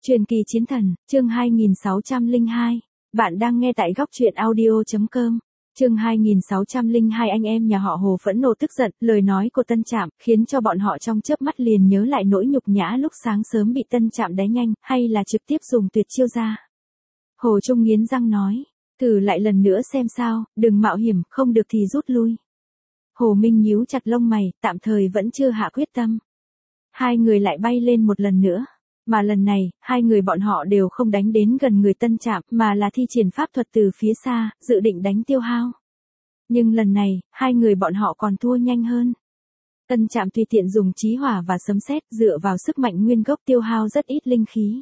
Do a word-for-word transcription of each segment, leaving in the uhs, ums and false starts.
Truyền kỳ chiến thần, chương hai nghìn sáu trăm lẻ hai. Bạn đang nghe tại góc truyện audio.com. Chương hai nghìn sáu trăm lẻ hai. Anh em nhà họ Hồ phẫn nộ tức giận, lời nói của Tân Trạm khiến cho bọn họ trong chớp mắt liền nhớ lại nỗi nhục nhã lúc sáng sớm bị Tân Trạm đá nhanh, hay là trực tiếp dùng tuyệt chiêu ra. Hồ Trung nghiến răng nói, thử lại lần nữa xem sao, đừng mạo hiểm, không được thì rút lui. Hồ Minh nhíu chặt lông mày, tạm thời vẫn chưa hạ quyết tâm. Hai người lại bay lên một lần nữa. Mà lần này, hai người bọn họ đều không đánh đến gần người Tân Trạm, mà là thi triển pháp thuật từ phía xa, dự định đánh Tiêu Hao. Nhưng lần này, hai người bọn họ còn thua nhanh hơn. Tân Trạm tùy tiện dùng chí hỏa và sấm sét, dựa vào sức mạnh nguyên gốc Tiêu Hao rất ít linh khí.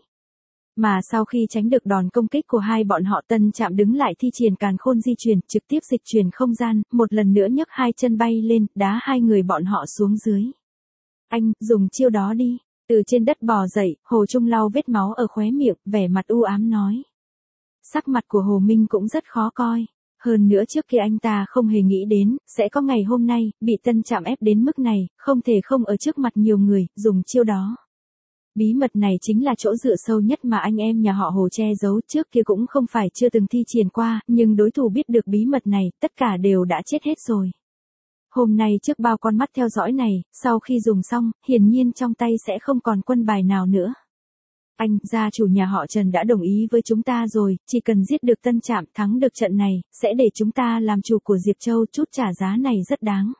Mà sau khi tránh được đòn công kích của hai bọn họ, Tân Trạm đứng lại thi triển càn khôn di chuyển, trực tiếp dịch chuyển không gian, một lần nữa nhấc hai chân bay lên, đá hai người bọn họ xuống dưới. Anh, dùng chiêu đó đi. Từ trên đất bò dậy, Hồ Trung lau vết máu ở khóe miệng, vẻ mặt u ám nói. Sắc mặt của Hồ Minh cũng rất khó coi. Hơn nữa trước kia anh ta không hề nghĩ đến, sẽ có ngày hôm nay, bị Tân Trạm ép đến mức này, không thể không ở trước mặt nhiều người, dùng chiêu đó. Bí mật này chính là chỗ dựa sâu nhất mà anh em nhà họ Hồ che giấu, trước kia cũng không phải chưa từng thi triển qua, nhưng đối thủ biết được bí mật này, tất cả đều đã chết hết rồi. Hôm nay trước bao con mắt theo dõi này, sau khi dùng xong, hiển nhiên trong tay sẽ không còn quân bài nào nữa. Anh, gia chủ nhà họ Trần đã đồng ý với chúng ta rồi, chỉ cần giết được Tân Trạm, thắng được trận này, sẽ để chúng ta làm chủ của Diệp Châu, chút trả giá này rất đáng.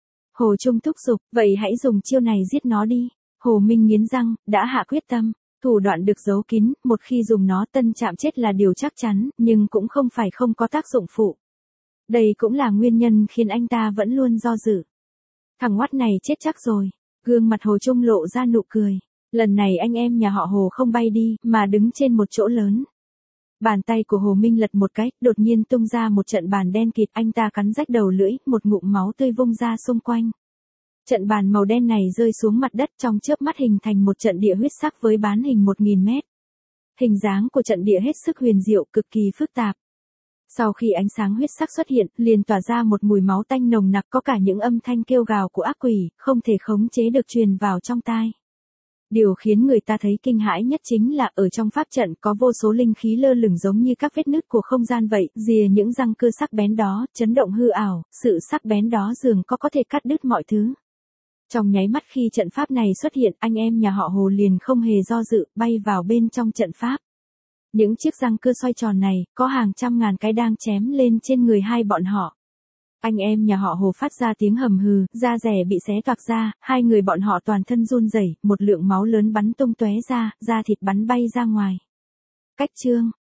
Hồ Trung thúc giục, vậy hãy dùng chiêu này giết nó đi. Hồ Minh nghiến răng, đã hạ quyết tâm, thủ đoạn được giấu kín, một khi dùng nó Tân Trạm chết là điều chắc chắn, nhưng cũng không phải không có tác dụng phụ. Đây cũng là nguyên nhân khiến anh ta vẫn luôn do dự. Thằng oát này chết chắc rồi. Gương mặt Hồ Trung lộ ra nụ cười. Lần này anh em nhà họ Hồ không bay đi, mà đứng trên một chỗ lớn. Bàn tay của Hồ Minh lật một cái, đột nhiên tung ra một trận bàn đen kịt, anh ta cắn rách đầu lưỡi, một ngụm máu tươi vung ra xung quanh. Trận bàn màu đen này rơi xuống mặt đất, trong chớp mắt hình thành một trận địa huyết sắc với bán hình một nghìn mét. Hình dáng của trận địa hết sức huyền diệu, cực kỳ phức tạp. Sau khi ánh sáng huyết sắc xuất hiện, liền tỏa ra một mùi máu tanh nồng nặc, có cả những âm thanh kêu gào của ác quỷ, không thể khống chế được truyền vào trong tai. Điều khiến người ta thấy kinh hãi nhất chính là ở trong pháp trận có vô số linh khí lơ lửng giống như các vết nứt của không gian vậy, rìa những răng cưa sắc bén đó, chấn động hư ảo, sự sắc bén đó dường có có thể cắt đứt mọi thứ. Trong nháy mắt khi trận pháp này xuất hiện, anh em nhà họ Hồ liền không hề do dự, bay vào bên trong trận pháp. Những chiếc răng cưa xoay tròn này, có hàng trăm ngàn cái đang chém lên trên người hai bọn họ. Anh em nhà họ Hồ phát ra tiếng hầm hừ, da rẻ bị xé toạc ra, hai người bọn họ toàn thân run rẩy, một lượng máu lớn bắn tung tóe ra, da thịt bắn bay ra ngoài. Cách chương,